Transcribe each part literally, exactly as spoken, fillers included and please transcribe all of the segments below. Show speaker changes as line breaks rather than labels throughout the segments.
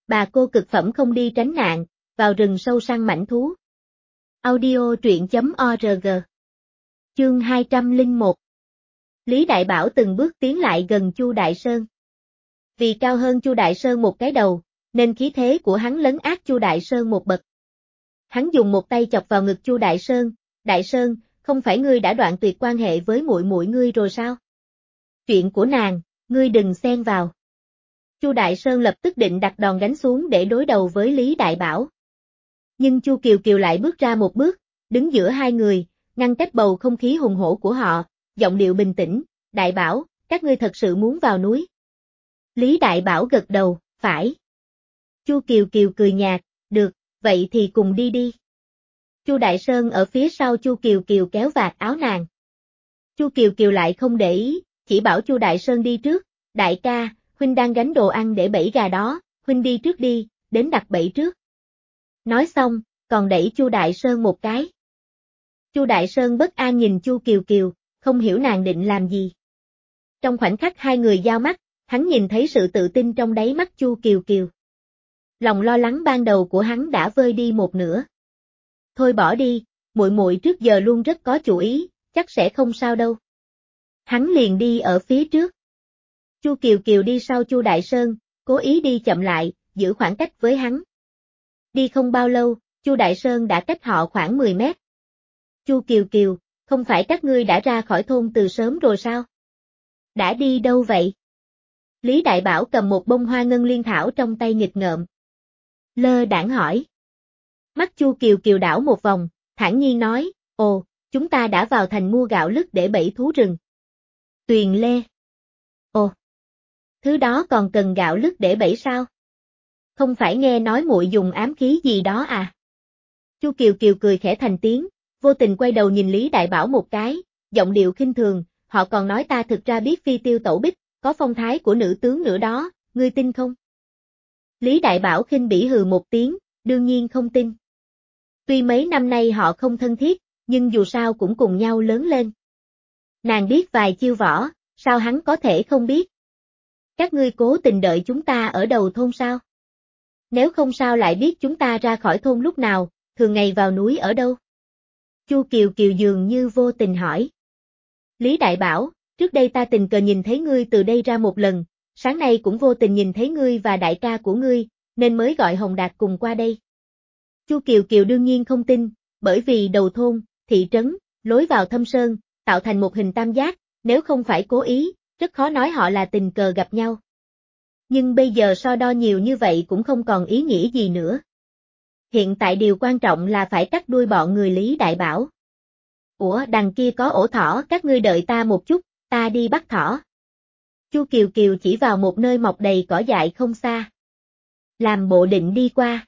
Bà cô cực phẩm không đi tránh nạn, vào rừng sâu săn mãnh thú. Audio truyện chấm org. Chương hai trăm lẻ một. Lý Đại Bảo từng bước tiến lại gần Chu Đại Sơn. Vì cao hơn Chu Đại Sơn một cái đầu, nên khí thế của hắn lấn át Chu Đại Sơn một bậc. Hắn dùng một tay chọc vào ngực Chu Đại Sơn, "Đại Sơn, không phải ngươi đã đoạn tuyệt quan hệ với muội muội ngươi rồi sao? Chuyện của nàng, ngươi đừng xen vào." Chu Đại Sơn lập tức định đặt đòn gánh xuống để đối đầu với Lý Đại Bảo. Nhưng Chu Kiều Kiều lại bước ra một bước, đứng giữa hai người, ngăn cách bầu không khí hùng hổ của họ, giọng điệu bình tĩnh, "Đại Bảo, các ngươi thật sự muốn vào núi?" Lý Đại Bảo gật đầu, "Phải." Chu Kiều Kiều cười nhạt, "Được, vậy thì cùng đi đi." Chu Đại Sơn ở phía sau Chu Kiều Kiều kéo vạt áo nàng. Chu Kiều Kiều lại không để ý, chỉ bảo Chu Đại Sơn đi trước, "Đại ca, huynh đang gánh đồ ăn để bẫy gà đó, huynh đi trước đi, đến đặt bẫy trước." Nói xong, còn đẩy Chu Đại Sơn một cái. Chu Đại Sơn bất an nhìn Chu Kiều Kiều, không hiểu nàng định làm gì. Trong khoảnh khắc hai người giao mắt, hắn nhìn thấy sự tự tin trong đáy mắt Chu Kiều Kiều. Lòng lo lắng ban đầu của hắn đã vơi đi một nửa. "Thôi bỏ đi, muội muội trước giờ luôn rất có chủ ý, chắc sẽ không sao đâu." Hắn liền đi ở phía trước. Chu Kiều Kiều đi sau Chu Đại Sơn, cố ý đi chậm lại, giữ khoảng cách với hắn. Đi không bao lâu, Chu Đại Sơn đã cách họ khoảng mười mét. "Chu Kiều Kiều, không phải các ngươi đã ra khỏi thôn từ sớm rồi sao? Đã đi đâu vậy?" Lý Đại Bảo cầm một bông hoa ngân liên thảo trong tay nghịch ngợm. Lơ đãng hỏi. Mắt Chu Kiều Kiều đảo một vòng, thản nhiên nói, "Ồ, chúng ta đã vào thành mua gạo lứt để bẫy thú rừng." Tuyền Lê. "Ồ, thứ đó còn cần gạo lứt để bẫy sao? Không phải nghe nói muội dùng ám khí gì đó à?" Chu Kiều Kiều cười khẽ thành tiếng, vô tình quay đầu nhìn Lý Đại Bảo một cái, giọng điệu khinh thường, "Họ còn nói ta thực ra biết phi tiêu tẩu bích, có phong thái của nữ tướng nữa đó, ngươi tin không?" Lý Đại Bảo khinh bỉ hừ một tiếng, đương nhiên không tin. Tuy mấy năm nay họ không thân thiết, nhưng dù sao cũng cùng nhau lớn lên. Nàng biết vài chiêu võ, sao hắn có thể không biết? "Các ngươi cố tình đợi chúng ta ở đầu thôn sao? Nếu không sao lại biết chúng ta ra khỏi thôn lúc nào, thường ngày vào núi ở đâu?" Chu Kiều Kiều dường như vô tình hỏi. Lý Đại Bảo, "Trước đây ta tình cờ nhìn thấy ngươi từ đây ra một lần, sáng nay cũng vô tình nhìn thấy ngươi và đại ca của ngươi, nên mới gọi Hồng Đạt cùng qua đây." Chu Kiều Kiều đương nhiên không tin, bởi vì đầu thôn, thị trấn, lối vào thâm sơn, tạo thành một hình tam giác, nếu không phải cố ý, rất khó nói họ là tình cờ gặp nhau. Nhưng bây giờ so đo nhiều như vậy cũng không còn ý nghĩa gì nữa. Hiện tại điều quan trọng là phải cắt đuôi bọn người Lý Đại Bảo. "Ủa, đằng kia có ổ thỏ, các ngươi đợi ta một chút, ta đi bắt thỏ." Chu Kiều Kiều chỉ vào một nơi mọc đầy cỏ dại không xa. Làm bộ định đi qua.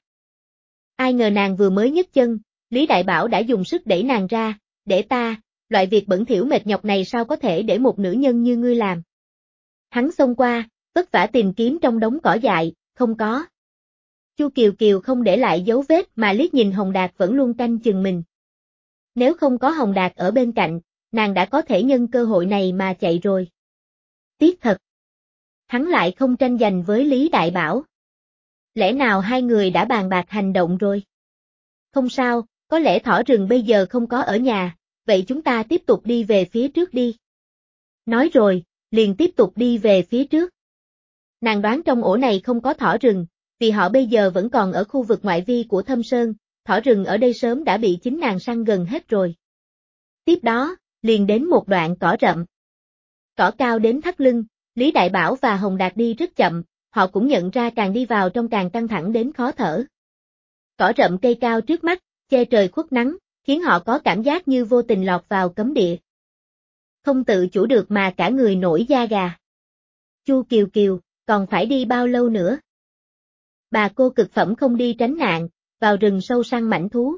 Ai ngờ nàng vừa mới nhấc chân, Lý Đại Bảo đã dùng sức đẩy nàng ra, "Để ta, loại việc bẩn thỉu mệt nhọc này sao có thể để một nữ nhân như ngươi làm." Hắn xông qua, vất vả tìm kiếm trong đống cỏ dại, không có. Chu Kiều Kiều không để lại dấu vết mà liếc nhìn Hồng Đạt vẫn luôn canh chừng mình. Nếu không có Hồng Đạt ở bên cạnh, nàng đã có thể nhân cơ hội này mà chạy rồi. Tiếc thật. Hắn lại không tranh giành với Lý Đại Bảo. Lẽ nào hai người đã bàn bạc hành động rồi? "Không sao, có lẽ thỏ rừng bây giờ không có ở nhà, vậy chúng ta tiếp tục đi về phía trước đi." Nói rồi, liền tiếp tục đi về phía trước. Nàng đoán trong ổ này không có thỏ rừng, vì họ bây giờ vẫn còn ở khu vực ngoại vi của Thâm Sơn, thỏ rừng ở đây sớm đã bị chính nàng săn gần hết rồi. Tiếp đó, liền đến một đoạn cỏ rậm. Cỏ cao đến thắt lưng, Lý Đại Bảo và Hồng Đạt đi rất chậm, họ cũng nhận ra càng đi vào trong càng căng thẳng đến khó thở. Cỏ rậm cây cao trước mắt, che trời khuất nắng, khiến họ có cảm giác như vô tình lọt vào cấm địa. Không tự chủ được mà cả người nổi da gà. "Chu Kiều Kiều, còn phải đi bao lâu nữa?" Bà cô cực phẩm không đi tránh nạn, vào rừng sâu săn mãnh thú.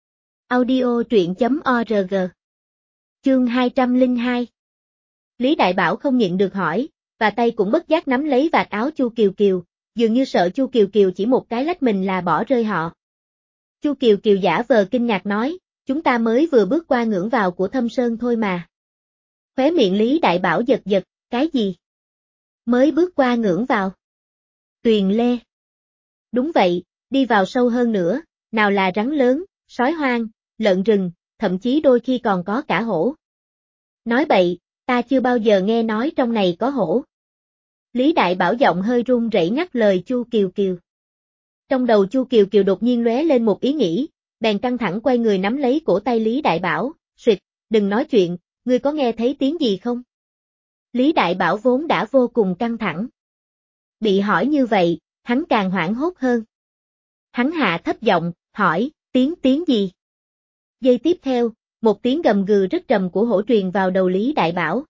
Audio truyện chấm org. Chương hai trăm lẻ hai. Lý Đại Bảo không nhịn được hỏi, và tay cũng bất giác nắm lấy vạt áo Chu Kiều Kiều, dường như sợ Chu Kiều Kiều chỉ một cái lách mình là bỏ rơi họ. Chu Kiều Kiều giả vờ kinh ngạc nói, "Chúng ta mới vừa bước qua ngưỡng vào của Thâm Sơn thôi mà." Khóe miệng Lý Đại Bảo giật giật, "Cái gì? Mới bước qua ngưỡng vào?" Tuyền Lê. Đúng vậy, đi vào sâu hơn nữa, nào là rắn lớn, sói hoang, lợn rừng, thậm chí đôi khi còn có cả hổ. Nói bậy, ta chưa bao giờ nghe nói trong này có hổ. Lý Đại Bảo giọng hơi run rẩy ngắt lời Chu Kiều Kiều. Trong đầu Chu Kiều Kiều đột nhiên lóe lên một ý nghĩ, bèn căng thẳng quay người nắm lấy cổ tay Lý Đại Bảo, "Xuyệt, đừng nói chuyện, ngươi có nghe thấy tiếng gì không?" Lý Đại Bảo vốn đã vô cùng căng thẳng. Bị hỏi như vậy, hắn càng hoảng hốt hơn. Hắn hạ thấp giọng, hỏi, tiếng tiếng gì? Giây tiếp theo, một tiếng gầm gừ rất trầm của hổ truyền vào đầu Lý Đại Bảo.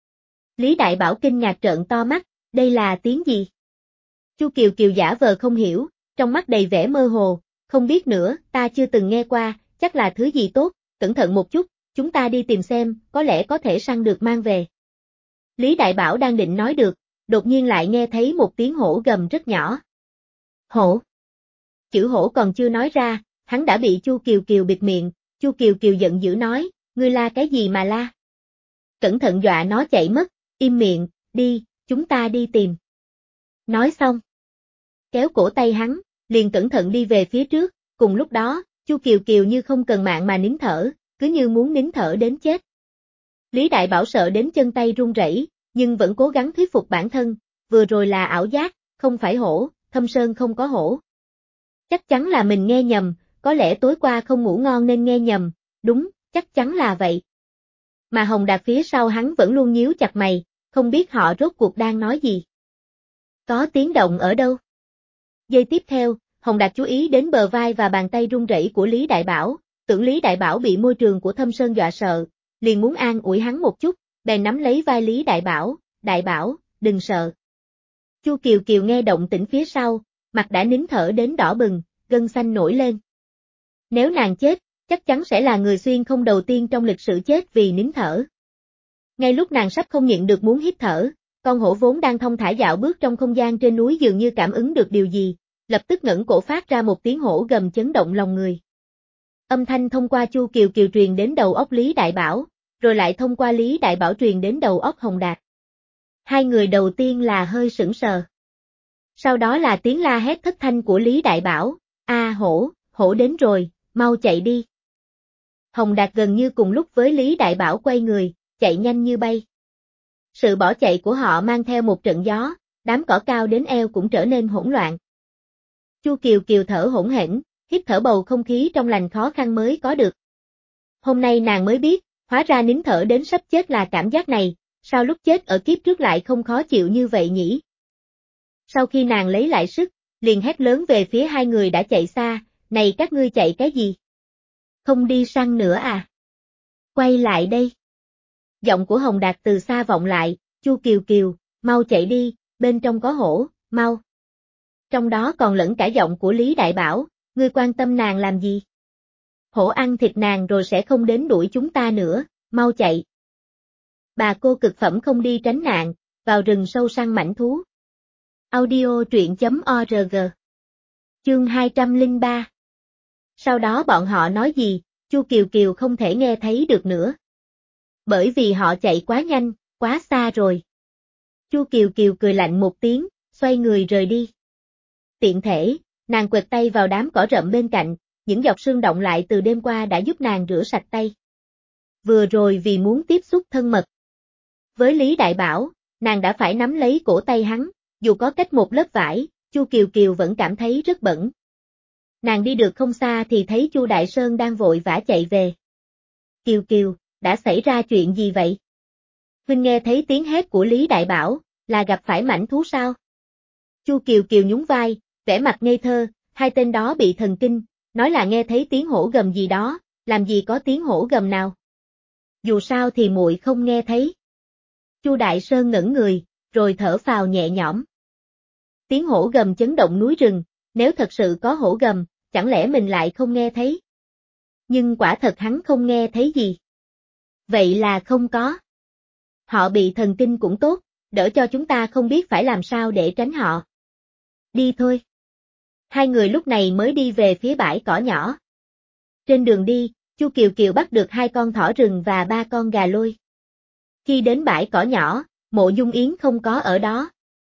Lý Đại Bảo kinh ngạc trợn to mắt, đây là tiếng gì? Chu Kiều Kiều giả vờ không hiểu, trong mắt đầy vẻ mơ hồ, không biết nữa, ta chưa từng nghe qua, chắc là thứ gì tốt, cẩn thận một chút, chúng ta đi tìm xem, có lẽ có thể săn được mang về. Lý Đại Bảo đang định nói được, đột nhiên lại nghe thấy một tiếng hổ gầm rất nhỏ. Hổ. Chữ hổ còn chưa nói ra, hắn đã bị Chu Kiều Kiều bịt miệng, Chu Kiều Kiều giận dữ nói, ngươi la cái gì mà la? Cẩn thận dọa nó chạy mất, im miệng, đi, chúng ta đi tìm. Nói xong, kéo cổ tay hắn, liền cẩn thận đi về phía trước, cùng lúc đó, Chu Kiều Kiều như không cần mạng mà nín thở, cứ như muốn nín thở đến chết. Lý Đại Bảo sợ đến chân tay run rẩy, nhưng vẫn cố gắng thuyết phục bản thân, vừa rồi là ảo giác, không phải hổ, Thâm Sơn không có hổ. Chắc chắn là mình nghe nhầm, có lẽ tối qua không ngủ ngon nên nghe nhầm, đúng, chắc chắn là vậy. Mà Hồng Đạt phía sau hắn vẫn luôn nhíu chặt mày, không biết họ rốt cuộc đang nói gì. Có tiếng động ở đâu? Giây tiếp theo, Hồng Đạt chú ý đến bờ vai và bàn tay run rẩy của Lý Đại Bảo, tưởng Lý Đại Bảo bị môi trường của Thâm Sơn dọa sợ, liền muốn an ủi hắn một chút, bèn nắm lấy vai Lý Đại Bảo, Đại Bảo, đừng sợ. Chu Kiều Kiều nghe động tĩnh phía sau, mặt đã nín thở đến đỏ bừng, gân xanh nổi lên. Nếu nàng chết, chắc chắn sẽ là người xuyên không đầu tiên trong lịch sử chết vì nín thở. Ngay lúc nàng sắp không nhịn được muốn hít thở, con hổ vốn đang thong thả dạo bước trong không gian trên núi dường như cảm ứng được điều gì, lập tức ngẩng cổ phát ra một tiếng hổ gầm chấn động lòng người. Âm thanh thông qua Chu Kiều Kiều truyền đến đầu óc Lý Đại Bảo, rồi lại thông qua Lý Đại Bảo truyền đến đầu óc Hồng Đạt. Hai người đầu tiên là hơi sững sờ. Sau đó là tiếng la hét thất thanh của Lý Đại Bảo, a hổ, hổ đến rồi, mau chạy đi. Hồng Đạt gần như cùng lúc với Lý Đại Bảo quay người, chạy nhanh như bay. Sự bỏ chạy của họ mang theo một trận gió, đám cỏ cao đến eo cũng trở nên hỗn loạn. Chu Kiều Kiều thở hổn hển, hít thở bầu không khí trong lành khó khăn mới có được. Hôm nay nàng mới biết, hóa ra nín thở đến sắp chết là cảm giác này, sao lúc chết ở kiếp trước lại không khó chịu như vậy nhỉ? Sau khi nàng lấy lại sức, liền hét lớn về phía hai người đã chạy xa, này các ngươi chạy cái gì? Không đi săn nữa à? Quay lại đây. Giọng của Hồng Đạt từ xa vọng lại, Chu Kiều Kiều, mau chạy đi, bên trong có hổ, mau. Trong đó còn lẫn cả giọng của Lý Đại Bảo, ngươi quan tâm nàng làm gì? Hổ ăn thịt nàng rồi sẽ không đến đuổi chúng ta nữa, mau chạy. Bà cô cực phẩm không đi tránh nạn, vào rừng sâu săn mãnh thú. Audio truyện chấm org. Chương hai trăm lẻ ba. Sau đó bọn họ nói gì, Chu Kiều Kiều không thể nghe thấy được nữa. Bởi vì họ chạy quá nhanh, quá xa rồi. Chu Kiều Kiều cười lạnh một tiếng, xoay người rời đi. Tiện thể, nàng quệt tay vào đám cỏ rậm bên cạnh, những giọt sương động lại từ đêm qua đã giúp nàng rửa sạch tay. Vừa rồi vì muốn tiếp xúc thân mật với Lý Đại Bảo, nàng đã phải nắm lấy cổ tay hắn, dù có cách một lớp vải, Chu Kiều Kiều vẫn cảm thấy rất bẩn. Nàng đi được không xa thì thấy Chu Đại Sơn đang vội vã chạy về. Kiều Kiều, đã xảy ra chuyện gì vậy? Huynh nghe thấy tiếng hét của Lý Đại Bảo, là gặp phải mãnh thú sao? Chu Kiều Kiều nhún vai, vẻ mặt ngây thơ, hai tên đó bị thần kinh, nói là nghe thấy tiếng hổ gầm gì đó, làm gì có tiếng hổ gầm nào. Dù sao thì muội không nghe thấy. Chu Đại Sơn ngẩn người, rồi thở phào nhẹ nhõm. Tiếng hổ gầm chấn động núi rừng, nếu thật sự có hổ gầm, chẳng lẽ mình lại không nghe thấy? Nhưng quả thật hắn không nghe thấy gì. Vậy là không có. Họ bị thần kinh cũng tốt, đỡ cho chúng ta không biết phải làm sao để tránh họ. Đi thôi. Hai người lúc này mới đi về phía bãi cỏ nhỏ. Trên đường đi, Chu Kiều Kiều bắt được hai con thỏ rừng và ba con gà lôi. Khi đến bãi cỏ nhỏ, Mộ Dung Yến không có ở đó.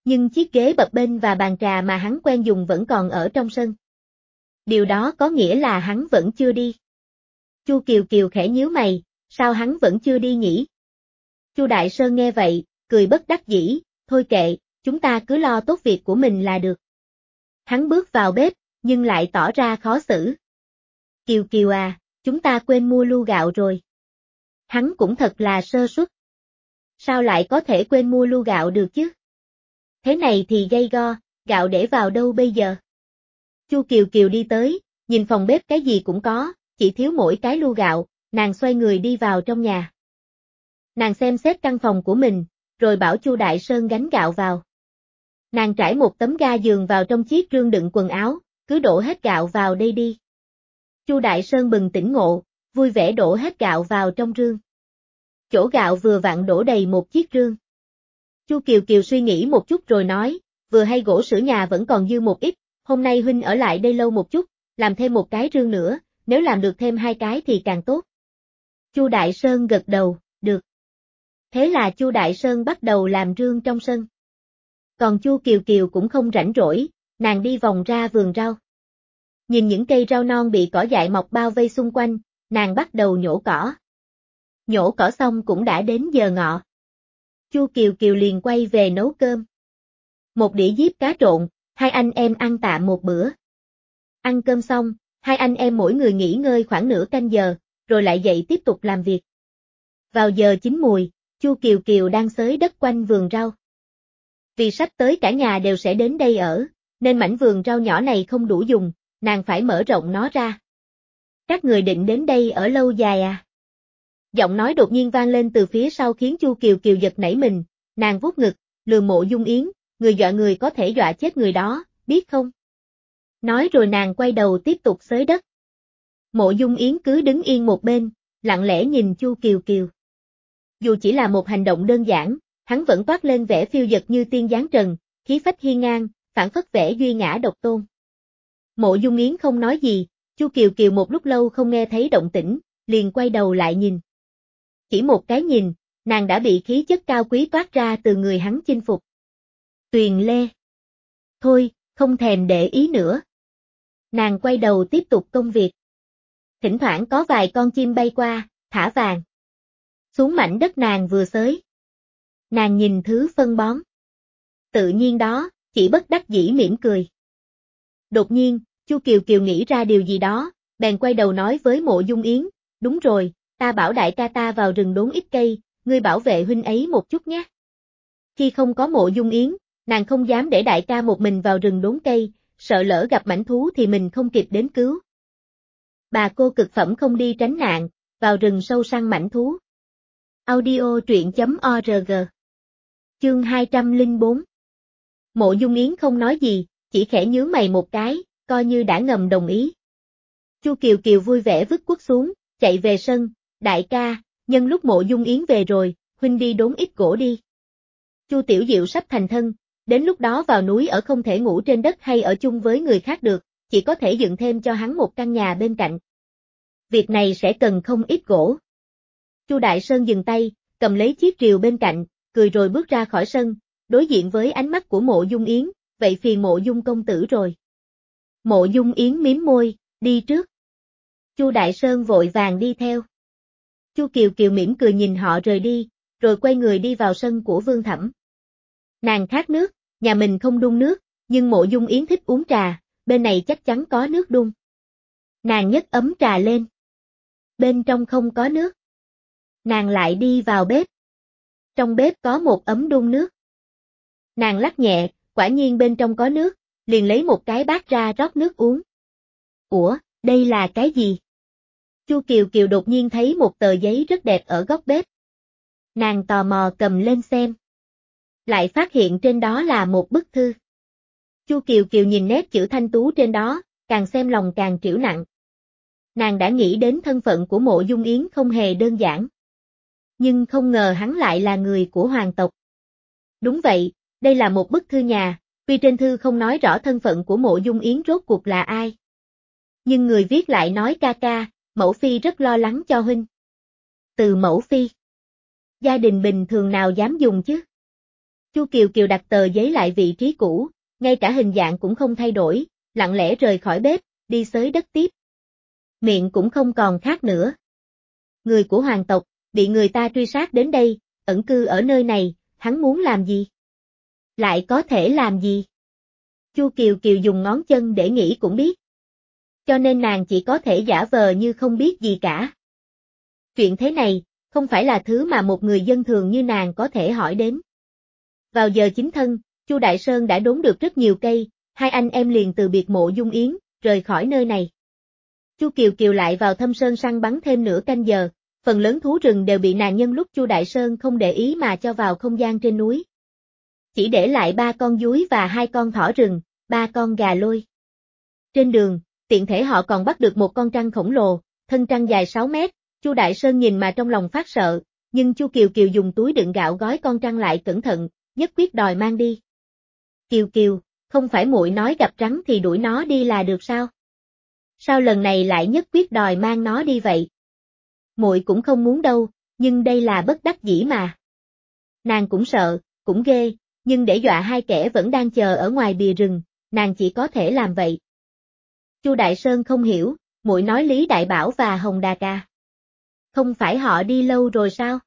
Nhưng chiếc ghế bập bênh và bàn trà mà hắn quen dùng vẫn còn ở trong sân. Điều đó có nghĩa là hắn vẫn chưa đi. Chu Kiều Kiều khẽ nhíu mày, sao hắn vẫn chưa đi nhỉ? Chu Đại Sơn nghe vậy, cười bất đắc dĩ, thôi kệ, chúng ta cứ lo tốt việc của mình là được. Hắn bước vào bếp, nhưng lại tỏ ra khó xử. Kiều Kiều à, chúng ta quên mua lu gạo rồi. Hắn cũng thật là sơ suất. Sao lại có thể quên mua lu gạo được chứ? Thế này thì gay go, gạo để vào đâu bây giờ? Chu Kiều Kiều đi tới, nhìn phòng bếp cái gì cũng có, chỉ thiếu mỗi cái lu gạo, nàng xoay người đi vào trong nhà. Nàng xem xét căn phòng của mình, rồi bảo Chu Đại Sơn gánh gạo vào. Nàng trải một tấm ga giường vào trong chiếc rương đựng quần áo, cứ đổ hết gạo vào đây đi. Chu Đại Sơn bừng tỉnh ngộ, vui vẻ đổ hết gạo vào trong rương. Chỗ gạo vừa vặn đổ đầy một chiếc rương. Chu Kiều Kiều suy nghĩ một chút rồi nói, vừa hay gỗ sửa nhà vẫn còn dư một ít, hôm nay huynh ở lại đây lâu một chút, làm thêm một cái rương nữa, nếu làm được thêm hai cái thì càng tốt. Chu Đại Sơn gật đầu, được. Thế là Chu Đại Sơn bắt đầu làm rương trong sân. Còn Chu Kiều Kiều cũng không rảnh rỗi, nàng đi vòng ra vườn rau. Nhìn những cây rau non bị cỏ dại mọc bao vây xung quanh, nàng bắt đầu nhổ cỏ. Nhổ cỏ xong cũng đã đến giờ ngọ. Chu Kiều Kiều liền quay về nấu cơm. Một đĩa diếp cá trộn, hai anh em ăn tạm một bữa. Ăn cơm xong, hai anh em mỗi người nghỉ ngơi khoảng nửa canh giờ, rồi lại dậy tiếp tục làm việc. Vào giờ chín mùi, Chu Kiều Kiều đang xới đất quanh vườn rau. Vì sắp tới cả nhà đều sẽ đến đây ở, nên mảnh vườn rau nhỏ này không đủ dùng, nàng phải mở rộng nó ra. Các người định đến đây ở lâu dài à? Giọng nói đột nhiên vang lên từ phía sau khiến Chu Kiều Kiều giật nảy mình, nàng vuốt ngực, lừa Mộ Dung Yến, người dọa người có thể dọa chết người đó, biết không? Nói rồi nàng quay đầu tiếp tục xới đất. Mộ Dung Yến cứ đứng yên một bên, lặng lẽ nhìn Chu Kiều Kiều. Dù chỉ là một hành động đơn giản, hắn vẫn toát lên vẻ phiêu dật như tiên giáng trần, khí phách hiên ngang, phảng phất vẻ duy ngã độc tôn. Mộ Dung Yến không nói gì, Chu Kiều Kiều một lúc lâu không nghe thấy động tĩnh, liền quay đầu lại nhìn. Chỉ một cái nhìn, nàng đã bị khí chất cao quý toát ra từ người hắn chinh phục. Tuyền Lê. Thôi, không thèm để ý nữa. Nàng quay đầu tiếp tục công việc. Thỉnh thoảng có vài con chim bay qua, thả vàng xuống mảnh đất nàng vừa xới. Nàng nhìn thứ phân bón. Tự nhiên đó, chỉ bất đắc dĩ mỉm cười. Đột nhiên, Chu Kiều Kiều nghĩ ra điều gì đó, bèn quay đầu nói với Mộ Dung Yến, đúng rồi, ta bảo đại ca ta vào rừng đốn ít cây, ngươi bảo vệ huynh ấy một chút nhé. Khi không có Mộ Dung Yến, nàng không dám để đại ca một mình vào rừng đốn cây, sợ lỡ gặp mãnh thú thì mình không kịp đến cứu. Bà cô cực phẩm không đi tránh nạn, vào rừng sâu săn mãnh thú. Audio truyện chấm org. Chương hai trăm lẻ bốn. Mộ Dung Yến không nói gì, chỉ khẽ nhướng mày một cái, coi như đã ngầm đồng ý. Chu Kiều Kiều vui vẻ vứt cuốc xuống, chạy về sân, đại ca, nhân lúc Mộ Dung Yến về rồi, huynh đi đốn ít gỗ đi. Chu Tiểu Diệu sắp thành thân, đến lúc đó vào núi ở không thể ngủ trên đất hay ở chung với người khác được, chỉ có thể dựng thêm cho hắn một căn nhà bên cạnh. Việc này sẽ cần không ít gỗ. Chu Đại Sơn dừng tay, cầm lấy chiếc rìu bên cạnh, cười rồi bước ra khỏi sân, đối diện với ánh mắt của Mộ Dung Yến, vậy phiền Mộ Dung công tử rồi. Mộ Dung Yến mím môi, đi trước. Chu Đại Sơn vội vàng đi theo. Chu Kiều Kiều mỉm cười nhìn họ rời đi, rồi quay người đi vào sân của Vương Thẩm. Nàng khát nước, nhà mình không đun nước, nhưng Mộ Dung Yến thích uống trà, bên này chắc chắn có nước đun. Nàng nhấc ấm trà lên. Bên trong không có nước. Nàng lại đi vào bếp. Trong bếp có một ấm đun nước. Nàng lắc nhẹ, quả nhiên bên trong có nước, liền lấy một cái bát ra rót nước uống. Ủa, đây là cái gì? Chu Kiều Kiều đột nhiên thấy một tờ giấy rất đẹp ở góc bếp. Nàng tò mò cầm lên xem. Lại phát hiện trên đó là một bức thư. Chu Kiều Kiều nhìn nét chữ thanh tú trên đó, càng xem lòng càng trĩu nặng. Nàng đã nghĩ đến thân phận của Mộ Dung Yến không hề đơn giản. Nhưng không ngờ hắn lại là người của hoàng tộc. Đúng vậy, đây là một bức thư nhà, tuy trên thư không nói rõ thân phận của Mộ Dung Yến rốt cuộc là ai. Nhưng người viết lại nói ca ca, mẫu phi rất lo lắng cho huynh. Từ mẫu phi. Gia đình bình thường nào dám dùng chứ? Chu Kiều Kiều đặt tờ giấy lại vị trí cũ, ngay cả hình dạng cũng không thay đổi, lặng lẽ rời khỏi bếp, đi xới đất tiếp. Miệng cũng không còn khát nữa. Người của hoàng tộc, bị người ta truy sát đến đây, ẩn cư ở nơi này, hắn muốn làm gì? Lại có thể làm gì? Chu Kiều Kiều dùng ngón chân để nghĩ cũng biết. Cho nên nàng chỉ có thể giả vờ như không biết gì cả. Chuyện thế này, không phải là thứ mà một người dân thường như nàng có thể hỏi đến. Vào giờ chính thân, Chu Đại Sơn đã đốn được rất nhiều cây, hai anh em liền từ biệt Mộ Dung Yến, rời khỏi nơi này. Chu Kiều Kiều lại vào thâm sơn săn bắn thêm nửa canh giờ, phần lớn thú rừng đều bị nàng nhân lúc Chu Đại Sơn không để ý mà cho vào không gian trên núi. Chỉ để lại ba con dúi và hai con thỏ rừng, ba con gà lôi. Trên đường, tiện thể họ còn bắt được một con trăng khổng lồ, thân trăng dài sáu mét, Chu Đại Sơn nhìn mà trong lòng phát sợ, nhưng Chu Kiều Kiều dùng túi đựng gạo gói con trăng lại cẩn thận, nhất quyết đòi mang đi. Kiều Kiều, không phải muội nói gặp rắn thì đuổi nó đi là được sao? Sao lần này lại nhất quyết đòi mang nó đi vậy? Muội cũng không muốn đâu, nhưng đây là bất đắc dĩ mà. Nàng cũng sợ, cũng ghê, nhưng để dọa hai kẻ vẫn đang chờ ở ngoài bìa rừng, nàng chỉ có thể làm vậy. Chu Đại Sơn không hiểu, muội nói Lý Đại Bảo và Hồng Đà à? Không phải họ đi lâu rồi sao?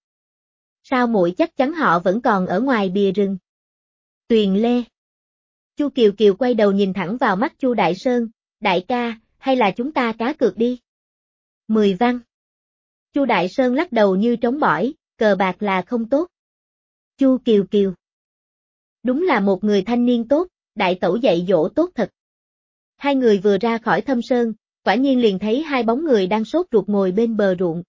Sao muội chắc chắn họ vẫn còn ở ngoài bìa rừng? Tuyền Lê. Chu Kiều Kiều quay đầu nhìn thẳng vào mắt Chu Đại Sơn, đại ca, hay là chúng ta cá cược đi? Mười văn. Chu Đại Sơn lắc đầu như trống bỏi, cờ bạc là không tốt. Chu Kiều Kiều. Đúng là một người thanh niên tốt, đại tẩu dạy dỗ tốt thật. Hai người vừa ra khỏi thâm sơn, quả nhiên liền thấy hai bóng người đang sốt ruột ngồi bên bờ ruộng.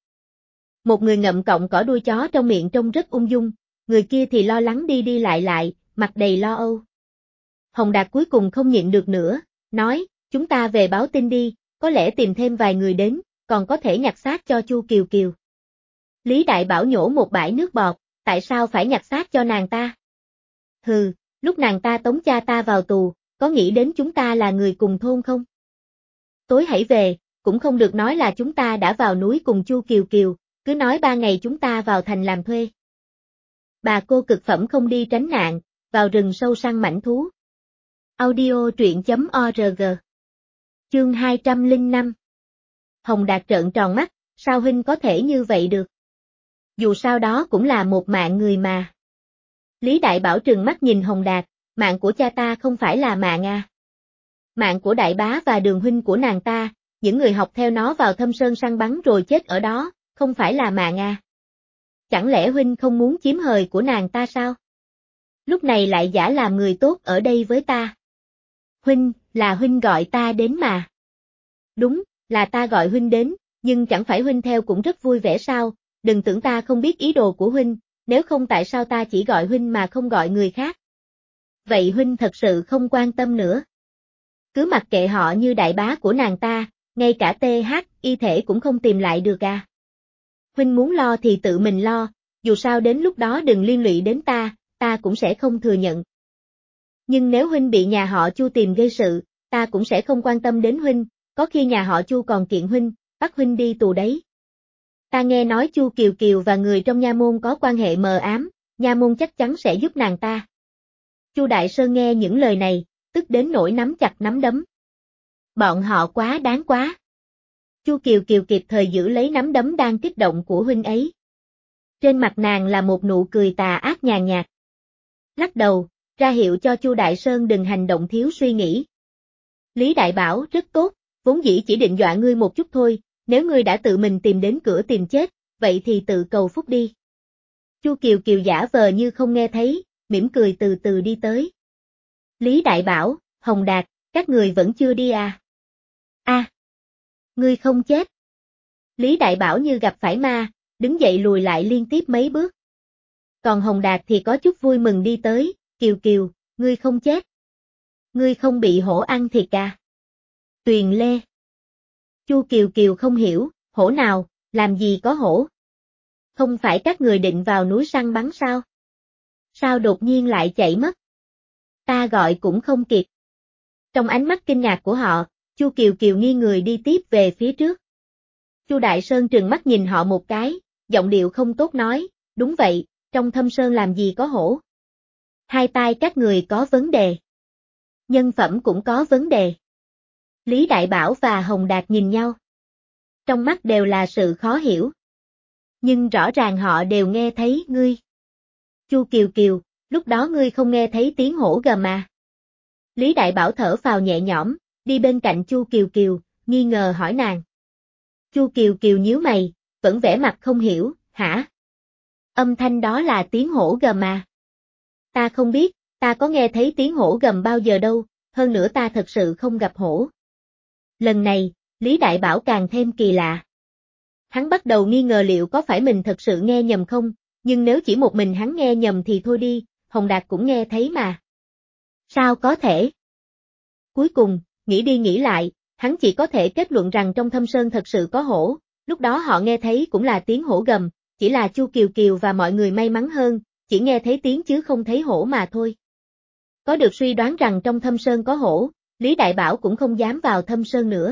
Một người ngậm cọng cỏ đuôi chó trong miệng trông rất ung dung, người kia thì lo lắng đi đi lại lại, mặt đầy lo âu. Hồng Đạt cuối cùng không nhịn được nữa, nói, chúng ta về báo tin đi, có lẽ tìm thêm vài người đến, còn có thể nhặt xác cho Chu Kiều Kiều. Lý Đại Bảo nhổ một bãi nước bọt, tại sao phải nhặt xác cho nàng ta? Hừ, lúc nàng ta tống cha ta vào tù, có nghĩ đến chúng ta là người cùng thôn không? Tối hãy về, cũng không được nói là chúng ta đã vào núi cùng Chu Kiều Kiều, cứ nói ba ngày chúng ta vào thành làm thuê. Bà cô cực phẩm không đi tránh nạn, vào rừng sâu săn mãnh thú. Audio truyện chấm org. Chương hai trăm lẻ năm. Hồng Đạt trợn tròn mắt, sao huynh có thể như vậy được? Dù sao đó cũng là một mạng người mà. Lý Đại Bảo trừng mắt nhìn Hồng Đạt, mạng của cha ta không phải là mạng à. Mạng của Đại Bá và Đường huynh của nàng ta, những người học theo nó vào thâm sơn săn bắn rồi chết ở đó, không phải là mạng à. Chẳng lẽ huynh không muốn chiếm hời của nàng ta sao? Lúc này lại giả làm người tốt ở đây với ta. Huynh, là huynh gọi ta đến mà. Đúng, là ta gọi huynh đến, nhưng chẳng phải huynh theo cũng rất vui vẻ sao, đừng tưởng ta không biết ý đồ của huynh, nếu không tại sao ta chỉ gọi huynh mà không gọi người khác. Vậy huynh thật sự không quan tâm nữa. Cứ mặc kệ họ như đại bá của nàng ta, ngay cả tê hát, y thể cũng không tìm lại được à. Huynh muốn lo thì tự mình lo, dù sao đến lúc đó đừng liên lụy đến ta, ta cũng sẽ không thừa nhận. Nhưng nếu huynh bị nhà họ Chu tìm gây sự, ta cũng sẽ không quan tâm đến huynh, có khi nhà họ Chu còn kiện huynh, bắt huynh đi tù đấy. Ta nghe nói Chu Kiều Kiều và người trong nha môn có quan hệ mờ ám, nha môn chắc chắn sẽ giúp nàng ta. Chu Đại Sơn nghe những lời này, tức đến nỗi nắm chặt nắm đấm. Bọn họ quá đáng quá. Chu Kiều Kiều kịp thời giữ lấy nắm đấm đang kích động của huynh ấy. Trên mặt nàng là một nụ cười tà ác nhàn nhạt. Lắc đầu, ra hiệu cho Chu Đại Sơn đừng hành động thiếu suy nghĩ. Lý Đại Bảo rất tốt, vốn dĩ chỉ định dọa ngươi một chút thôi, nếu ngươi đã tự mình tìm đến cửa tìm chết, vậy thì tự cầu phúc đi. Chu Kiều Kiều giả vờ như không nghe thấy, mỉm cười từ từ đi tới. Lý Đại Bảo, Hồng Đạt, các người vẫn chưa đi à? A, à, ngươi không chết. Lý Đại Bảo như gặp phải ma, đứng dậy lùi lại liên tiếp mấy bước. Còn Hồng Đạt thì có chút vui mừng đi tới, Kiều Kiều, ngươi không chết. Ngươi không bị hổ ăn thịt à? Tuyền Lê. Chu Kiều Kiều không hiểu, hổ nào, làm gì có hổ? Không phải các người định vào núi săn bắn sao? Sao đột nhiên lại chạy mất? Ta gọi cũng không kịp. Trong ánh mắt kinh ngạc của họ, Chu Kiều Kiều nghiêng người đi tiếp về phía trước. Chu Đại Sơn trừng mắt nhìn họ một cái, giọng điệu không tốt nói, đúng vậy, trong thâm sơn làm gì có hổ. Hai tai các người có vấn đề. Nhân phẩm cũng có vấn đề. Lý Đại Bảo và Hồng Đạt nhìn nhau. Trong mắt đều là sự khó hiểu. Nhưng rõ ràng họ đều nghe thấy ngươi. Chu Kiều Kiều, lúc đó ngươi không nghe thấy tiếng hổ gầm à? Lý Đại Bảo thở phào nhẹ nhõm, đi bên cạnh Chu Kiều Kiều, nghi ngờ hỏi nàng. Chu Kiều Kiều nhíu mày, vẫn vẻ mặt không hiểu, hả? Âm thanh đó là tiếng hổ gầm à? Ta không biết, ta có nghe thấy tiếng hổ gầm bao giờ đâu, hơn nữa ta thật sự không gặp hổ. Lần này, Lý Đại Bảo càng thêm kỳ lạ. Hắn bắt đầu nghi ngờ liệu có phải mình thật sự nghe nhầm không, nhưng nếu chỉ một mình hắn nghe nhầm thì thôi đi, Hồng Đạt cũng nghe thấy mà. Sao có thể? Cuối cùng, nghĩ đi nghĩ lại, hắn chỉ có thể kết luận rằng trong thâm sơn thật sự có hổ, lúc đó họ nghe thấy cũng là tiếng hổ gầm, chỉ là Chu Kiều Kiều và mọi người may mắn hơn, chỉ nghe thấy tiếng chứ không thấy hổ mà thôi. Có được suy đoán rằng trong thâm sơn có hổ, Lý Đại Bảo cũng không dám vào thâm sơn nữa.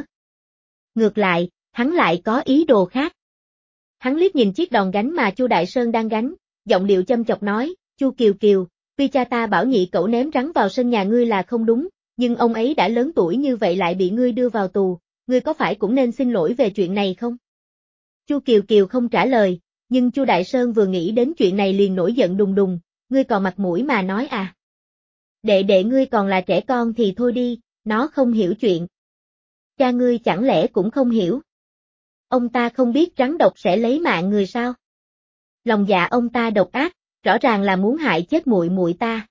Ngược lại, hắn lại có ý đồ khác. Hắn liếc nhìn chiếc đòn gánh mà Chu Đại Sơn đang gánh, giọng điệu châm chọc nói, Chu Kiều Kiều, tuy cha ta bảo nhị cậu ném rắn vào sân nhà ngươi là không đúng, nhưng ông ấy đã lớn tuổi như vậy lại bị ngươi đưa vào tù, ngươi có phải cũng nên xin lỗi về chuyện này không? Chu Kiều Kiều không trả lời, nhưng Chu Đại Sơn vừa nghĩ đến chuyện này liền nổi giận đùng đùng, ngươi còn mặt mũi mà nói à? Đệ đệ ngươi còn là trẻ con thì thôi đi, nó không hiểu chuyện. Cha ngươi chẳng lẽ cũng không hiểu? Ông ta không biết rắn độc sẽ lấy mạng người sao? Lòng dạ ông ta độc ác, rõ ràng là muốn hại chết muội muội ta.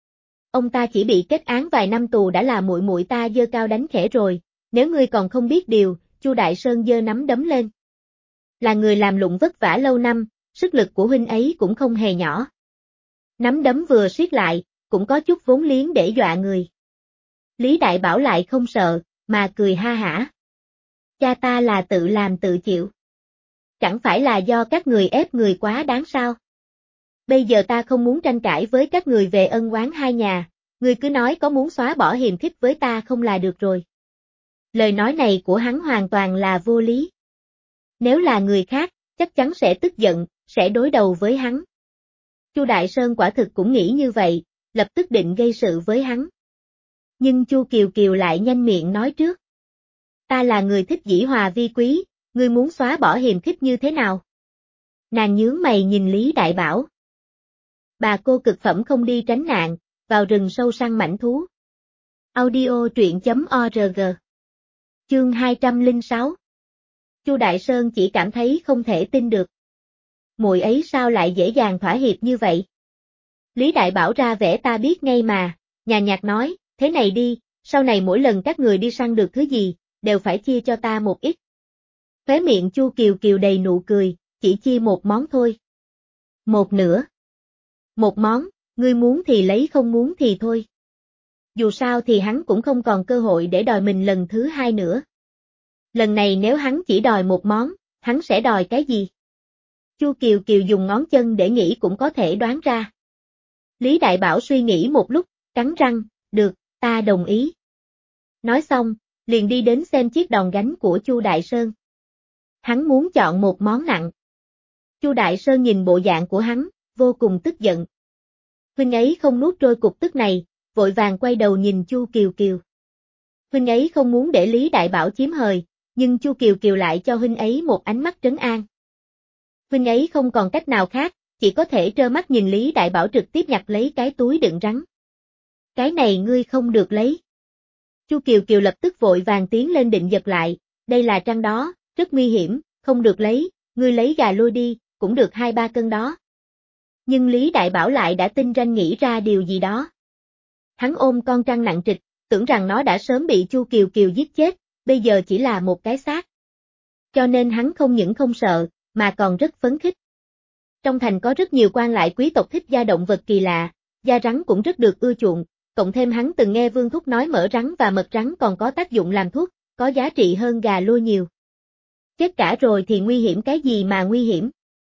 Ông ta chỉ bị kết án vài năm tù đã là muội muội ta giơ cao đánh khẽ rồi, nếu ngươi còn không biết điều, Chu Đại Sơn giơ nắm đấm lên. Là người làm lụng vất vả lâu năm, sức lực của huynh ấy cũng không hề nhỏ. Nắm đấm vừa siết lại, cũng có chút vốn liếng để dọa người. Lý Đại Bảo lại không sợ, mà cười ha hả. Cha ta là tự làm tự chịu. Chẳng phải là do các người ép người quá đáng sao? Bây giờ ta không muốn tranh cãi với các người về ân oán hai nhà, người cứ nói có muốn xóa bỏ hiềm khích với ta không là được rồi. Lời nói này của hắn hoàn toàn là vô lý. Nếu là người khác, chắc chắn sẽ tức giận, sẽ đối đầu với hắn. Chu Đại Sơn quả thực cũng nghĩ như vậy, lập tức định gây sự với hắn. Nhưng Chu Kiều Kiều lại nhanh miệng nói trước. Ta là người thích dĩ hòa vi quý, ngươi muốn xóa bỏ hiềm khích như thế nào? Nàng nhướng mày nhìn Lý Đại Bảo. Bà cô cực phẩm không đi tránh nạn, vào rừng sâu săn mãnh thú. Audio truyện chấm org. Chương hai trăm lẻ sáu. Chu Đại Sơn chỉ cảm thấy không thể tin được. Muội ấy sao lại dễ dàng thỏa hiệp như vậy? Lý Đại Bảo ra vẻ ta biết ngay mà, nhàn nhạt nói, thế này đi, sau này mỗi lần các người đi săn được thứ gì, đều phải chia cho ta một ít. Khóe miệng Chu Kiều Kiều đầy nụ cười, chỉ chia một món thôi. Một nửa. Một món, ngươi muốn thì lấy không muốn thì thôi. Dù sao thì hắn cũng không còn cơ hội để đòi mình lần thứ hai nữa. Lần này nếu hắn chỉ đòi một món, hắn sẽ đòi cái gì? Chu Kiều Kiều dùng ngón chân để nghĩ cũng có thể đoán ra. Lý Đại Bảo suy nghĩ một lúc, cắn răng, được, ta đồng ý. Nói xong, liền đi đến xem chiếc đòn gánh của Chu Đại Sơn. Hắn muốn chọn một món nặng. Chu Đại Sơn nhìn bộ dạng của hắn, vô cùng tức giận. Huynh ấy không nuốt trôi cục tức này, vội vàng quay đầu nhìn Chu Kiều Kiều. Huynh ấy không muốn để Lý Đại Bảo chiếm hời, nhưng Chu Kiều Kiều lại cho huynh ấy một ánh mắt trấn an. Huynh ấy không còn cách nào khác, chỉ có thể trơ mắt nhìn Lý Đại Bảo trực tiếp nhặt lấy cái túi đựng rắn. Cái này ngươi không được lấy. Chu Kiều Kiều lập tức vội vàng tiến lên định giật lại, đây là trăng đó, rất nguy hiểm, không được lấy, ngươi lấy gà lôi đi, cũng được hai ba cân đó. Nhưng Lý Đại Bảo lại đã tinh ranh nghĩ ra điều gì đó. Hắn ôm con trăng nặng trịch, tưởng rằng nó đã sớm bị Chu Kiều Kiều giết chết, bây giờ chỉ là một cái xác. Cho nên hắn không những không sợ, mà còn rất phấn khích. Trong thành có rất nhiều quan lại quý tộc thích da động vật kỳ lạ, da rắn cũng rất được ưa chuộng, cộng thêm hắn từng nghe Vương Thúc nói mỡ rắn và mật rắn còn có tác dụng làm thuốc, có giá trị hơn gà lôi nhiều. Chết cả rồi thì nguy hiểm cái gì mà nguy hiểm?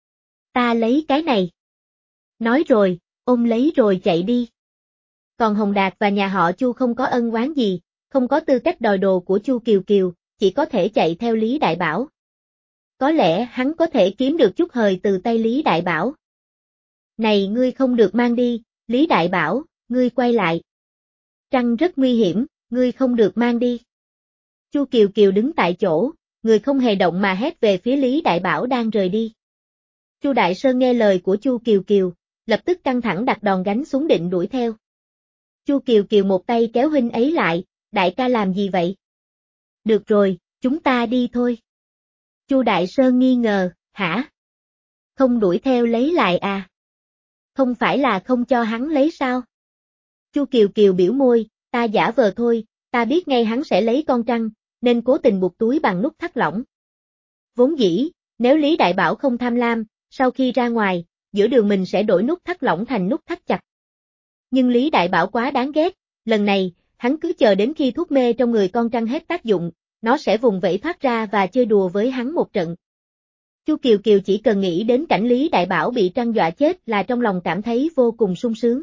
Ta lấy cái này. Nói rồi, ôm lấy rồi chạy đi. Còn Hồng Đạt và nhà họ Chu không có ân oán gì, không có tư cách đòi đồ của Chu Kiều Kiều, chỉ có thể chạy theo Lý Đại Bảo. Có lẽ hắn có thể kiếm được chút hời từ tay Lý Đại Bảo. Này ngươi không được mang đi, Lý Đại Bảo, ngươi quay lại. Trăng rất nguy hiểm, ngươi không được mang đi. Chu Kiều Kiều đứng tại chỗ, người không hề động mà hét về phía Lý Đại Bảo đang rời đi. Chu Đại Sơn nghe lời của Chu Kiều Kiều, lập tức căng thẳng đặt đòn gánh xuống định đuổi theo. Chu Kiều Kiều một tay kéo huynh ấy lại, đại ca làm gì vậy? Được rồi, chúng ta đi thôi. Chu Đại Sơn nghi ngờ, hả? Không đuổi theo lấy lại à? Không phải là không cho hắn lấy sao? Chu Kiều Kiều biểu môi, ta giả vờ thôi, ta biết ngay hắn sẽ lấy con trăng, nên cố tình buộc túi bằng nút thắt lỏng. Vốn dĩ, nếu Lý Đại Bảo không tham lam, sau khi ra ngoài, giữa đường mình sẽ đổi nút thắt lỏng thành nút thắt chặt. Nhưng Lý Đại Bảo quá đáng ghét, lần này, hắn cứ chờ đến khi thuốc mê trong người con trăng hết tác dụng, nó sẽ vùng vẫy thoát ra và chơi đùa với hắn một trận. Chu Kiều Kiều chỉ cần nghĩ đến cảnh Lý Đại Bảo bị trăng dọa chết là trong lòng cảm thấy vô cùng sung sướng.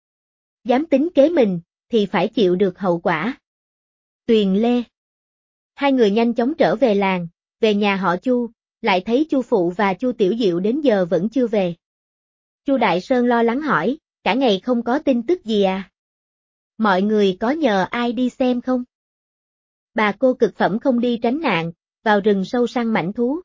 Dám tính kế mình, thì phải chịu được hậu quả. Tuyền Lê. Hai người nhanh chóng trở về làng, về nhà họ Chu, lại thấy Chu Phụ và Chu Tiểu Diệu đến giờ vẫn chưa về. Chu Đại Sơn lo lắng hỏi, cả ngày không có tin tức gì à? Mọi người có nhờ ai đi xem không? Bà cô cực phẩm không đi tránh nạn, vào rừng sâu săn mãnh thú.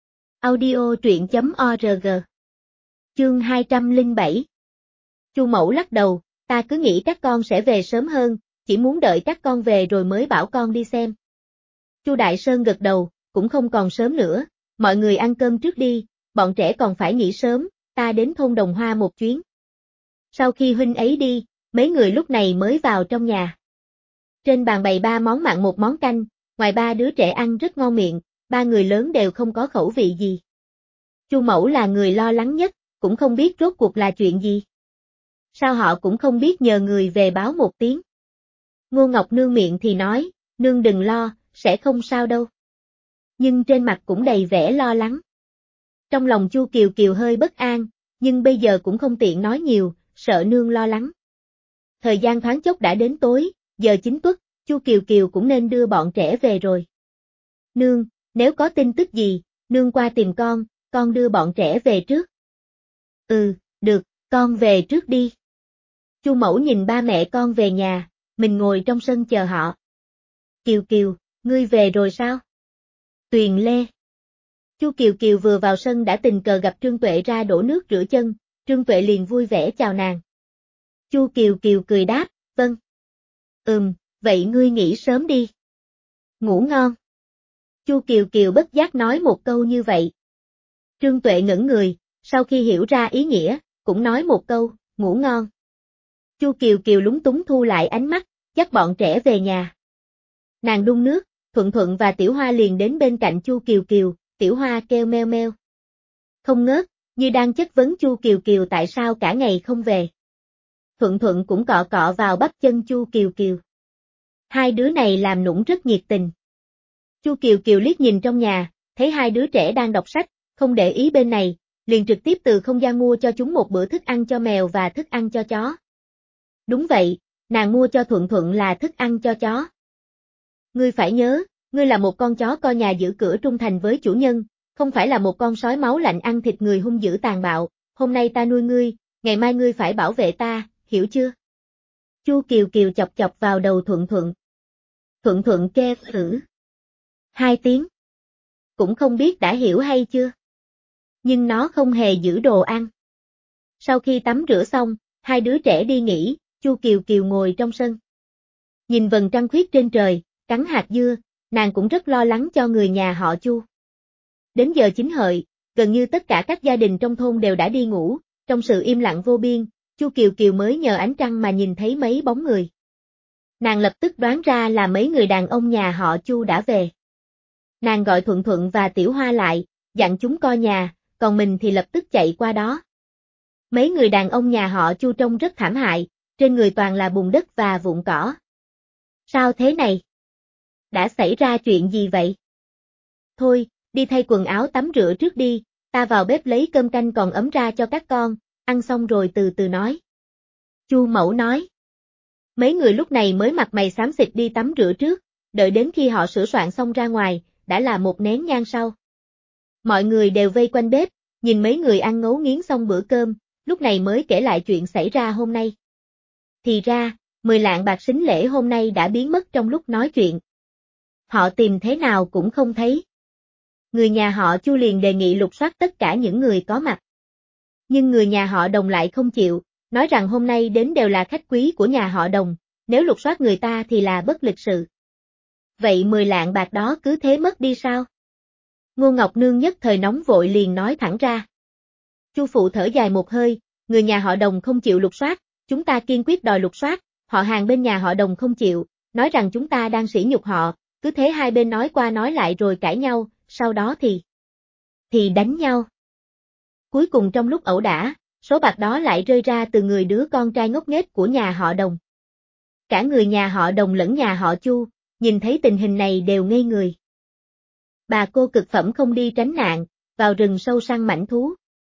Audio truyện chấm org. Chương hai trăm lẻ bảy. Chu Mẫu lắc đầu, ta cứ nghĩ các con sẽ về sớm hơn, chỉ muốn đợi các con về rồi mới bảo con đi xem. Chu Đại Sơn gật đầu, cũng không còn sớm nữa, mọi người ăn cơm trước đi, bọn trẻ còn phải nghỉ sớm, ta đến thôn Đồng Hoa một chuyến. Sau khi huynh ấy đi, mấy người lúc này mới vào trong nhà. Trên bàn bày ba món mặn một món canh, ngoài ba đứa trẻ ăn rất ngon miệng, ba người lớn đều không có khẩu vị gì. Chu Mẫu là người lo lắng nhất, cũng không biết rốt cuộc là chuyện gì. Sao họ cũng không biết nhờ người về báo một tiếng. Ngô Ngọc Nương miệng thì nói, nương đừng lo, sẽ không sao đâu. Nhưng trên mặt cũng đầy vẻ lo lắng. Trong lòng Chu Kiều Kiều hơi bất an, nhưng bây giờ cũng không tiện nói nhiều, sợ nương lo lắng. Thời gian thoáng chốc đã đến tối, giờ chính tuất, Chu Kiều Kiều cũng nên đưa bọn trẻ về rồi. Nương, nếu có tin tức gì, nương qua tìm con, con đưa bọn trẻ về trước. Ừ, được, con về trước đi. Chu Mẫu nhìn ba mẹ con về nhà, mình ngồi trong sân chờ họ. Kiều Kiều, ngươi về rồi sao? Tuyền Lê. Chu Kiều Kiều vừa vào sân đã tình cờ gặp Trương Tuệ ra đổ nước rửa chân, Trương Tuệ liền vui vẻ chào nàng. Chu Kiều Kiều cười đáp, vâng. Ừm, vậy ngươi nghỉ sớm đi. Ngủ ngon. Chu Kiều Kiều bất giác nói một câu như vậy. Trương Tuệ ngẩn người, sau khi hiểu ra ý nghĩa, cũng nói một câu, ngủ ngon. Chu Kiều Kiều lúng túng thu lại ánh mắt, dắt bọn trẻ về nhà. Nàng đun nước, Thuận Thuận và Tiểu Hoa liền đến bên cạnh Chu Kiều Kiều, Tiểu Hoa kêu meo meo. Không ngớt, như đang chất vấn Chu Kiều Kiều tại sao cả ngày không về. Thuận Thuận cũng cọ cọ vào bắp chân Chu Kiều Kiều. Hai đứa này làm nũng rất nhiệt tình. Chu Kiều Kiều liếc nhìn trong nhà, thấy hai đứa trẻ đang đọc sách, không để ý bên này, liền trực tiếp từ không gian mua cho chúng một bữa thức ăn cho mèo và thức ăn cho chó. Đúng vậy, nàng mua cho Thuận Thuận là thức ăn cho chó. Ngươi phải nhớ, ngươi là một con chó coi nhà giữ cửa trung thành với chủ nhân, không phải là một con sói máu lạnh ăn thịt người hung dữ tàn bạo, hôm nay ta nuôi ngươi, ngày mai ngươi phải bảo vệ ta, hiểu chưa? Chu Kiều Kiều chọc chọc vào đầu Thuận Thuận. Thuận Thuận kêu thử. Hai tiếng. Cũng không biết đã hiểu hay chưa. Nhưng nó không hề giữ đồ ăn. Sau khi tắm rửa xong, hai đứa trẻ đi nghỉ, Chu Kiều Kiều ngồi trong sân. Nhìn vầng trăng khuyết trên trời, cắn hạt dưa, nàng cũng rất lo lắng cho người nhà họ Chu. Đến giờ chính hợi, gần như tất cả các gia đình trong thôn đều đã đi ngủ, trong sự im lặng vô biên, Chu Kiều Kiều mới nhờ ánh trăng mà nhìn thấy mấy bóng người. Nàng lập tức đoán ra là mấy người đàn ông nhà họ Chu đã về. Nàng gọi Thuận Thuận và Tiểu Hoa lại, dặn chúng coi nhà, còn mình thì lập tức chạy qua đó. Mấy người đàn ông nhà họ Chu trông rất thảm hại, trên người toàn là bùn đất và vụn cỏ. Sao thế này? Đã xảy ra chuyện gì vậy? Thôi, đi thay quần áo tắm rửa trước đi, ta vào bếp lấy cơm canh còn ấm ra cho các con, ăn xong rồi từ từ nói. Chu Mẫu nói. Mấy người lúc này mới mặt mày xám xịt đi tắm rửa trước, đợi đến khi họ sửa soạn xong ra ngoài, đã là một nén nhang sau. Mọi người đều vây quanh bếp, nhìn mấy người ăn ngấu nghiến xong bữa cơm, lúc này mới kể lại chuyện xảy ra hôm nay. Thì ra, mười lạng bạc sính lễ hôm nay đã biến mất trong lúc nói chuyện. Họ tìm thế nào cũng không thấy. Người nhà họ Chu liền đề nghị lục soát tất cả những người có mặt. Nhưng người nhà họ Đồng lại không chịu, nói rằng hôm nay đến đều là khách quý của nhà họ Đồng, nếu lục soát người ta thì là bất lịch sự. Vậy mười lạng bạc đó cứ thế mất đi sao? Ngô Ngọc Nương nhất thời nóng vội liền nói thẳng ra. Chu phụ thở dài một hơi, người nhà họ Đồng không chịu lục soát, chúng ta kiên quyết đòi lục soát, họ hàng bên nhà họ Đồng không chịu, nói rằng chúng ta đang sỉ nhục họ, cứ thế hai bên nói qua nói lại rồi cãi nhau, sau đó thì... thì đánh nhau. Cuối cùng trong lúc ẩu đả, số bạc đó lại rơi ra từ người đứa con trai ngốc nghếch của nhà họ Đồng. Cả người nhà họ Đồng lẫn nhà họ Chu, nhìn thấy tình hình này đều ngây người. Bà cô cực phẩm không đi tránh nạn, vào rừng sâu săn mãnh thú.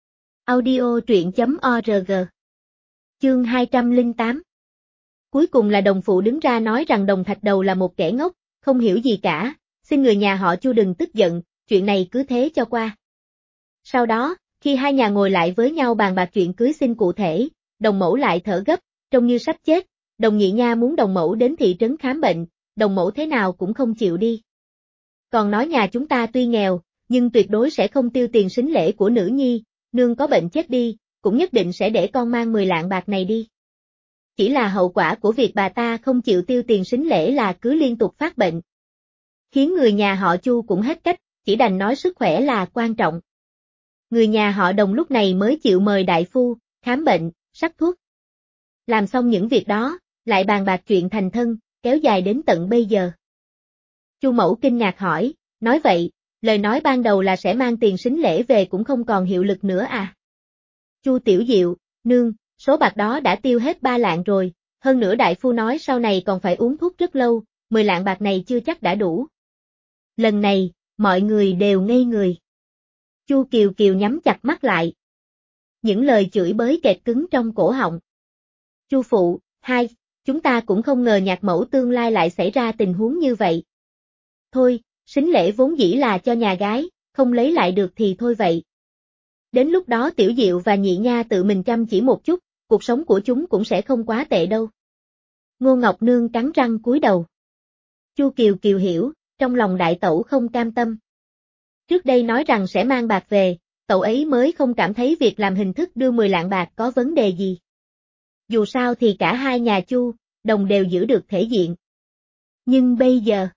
Audio truyện chấm org. Chương hai trăm lẻ tám. Cuối cùng là Đồng phụ đứng ra nói rằng Đồng Thạch Đầu là một kẻ ngốc, không hiểu gì cả, xin người nhà họ Chu đừng tức giận, chuyện này cứ thế cho qua. Sau đó, khi hai nhà ngồi lại với nhau bàn bạc chuyện cưới xin cụ thể, Đồng mẫu lại thở gấp, trông như sắp chết, Đồng nhị nha muốn Đồng mẫu đến thị trấn khám bệnh, Đồng mẫu thế nào cũng không chịu đi. Còn nói nhà chúng ta tuy nghèo, nhưng tuyệt đối sẽ không tiêu tiền sính lễ của nữ nhi, nương có bệnh chết đi, cũng nhất định sẽ để con mang mười lạng bạc này đi. Chỉ là hậu quả của việc bà ta không chịu tiêu tiền sính lễ là cứ liên tục phát bệnh. Khiến người nhà họ Chu cũng hết cách, chỉ đành nói sức khỏe là quan trọng. Người nhà họ Đồng lúc này mới chịu mời đại phu, khám bệnh, sắc thuốc. Làm xong những việc đó, lại bàn bạc chuyện thành thân, kéo dài đến tận bây giờ. Chu mẫu kinh ngạc hỏi, nói vậy, lời nói ban đầu là sẽ mang tiền sính lễ về cũng không còn hiệu lực nữa à? Chu Tiểu Diệu, nương, số bạc đó đã tiêu hết ba lạng rồi, hơn nữa đại phu nói sau này còn phải uống thuốc rất lâu, mười lạng bạc này chưa chắc đã đủ. Lần này, mọi người đều ngây người. Chu Kiều Kiều nhắm chặt mắt lại. Những lời chửi bới kẹt cứng trong cổ họng. Chu phụ, hai, chúng ta cũng không ngờ nhạc mẫu tương lai lại xảy ra tình huống như vậy. Thôi, sính lễ vốn dĩ là cho nhà gái, không lấy lại được thì thôi vậy. Đến lúc đó Tiểu Diệu và Nhị Nha tự mình chăm chỉ một chút, cuộc sống của chúng cũng sẽ không quá tệ đâu. Ngô Ngọc Nương cắn răng cúi đầu. Chu Kiều Kiều hiểu, trong lòng đại tẩu không cam tâm. Trước đây nói rằng sẽ mang bạc về, cậu ấy mới không cảm thấy việc làm hình thức đưa mười lạng bạc có vấn đề gì. Dù sao thì cả hai nhà Chu, Đồng đều giữ được thể diện. Nhưng bây giờ,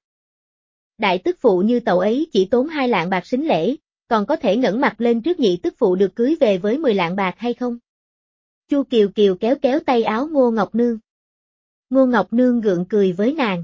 đại tức phụ như cậu ấy chỉ tốn hai lạng bạc sính lễ, còn có thể ngẩng mặt lên trước nhị tức phụ được cưới về với mười lạng bạc hay không? Chu Kiều Kiều kéo kéo tay áo Ngô Ngọc Nương. Ngô Ngọc Nương gượng cười với nàng.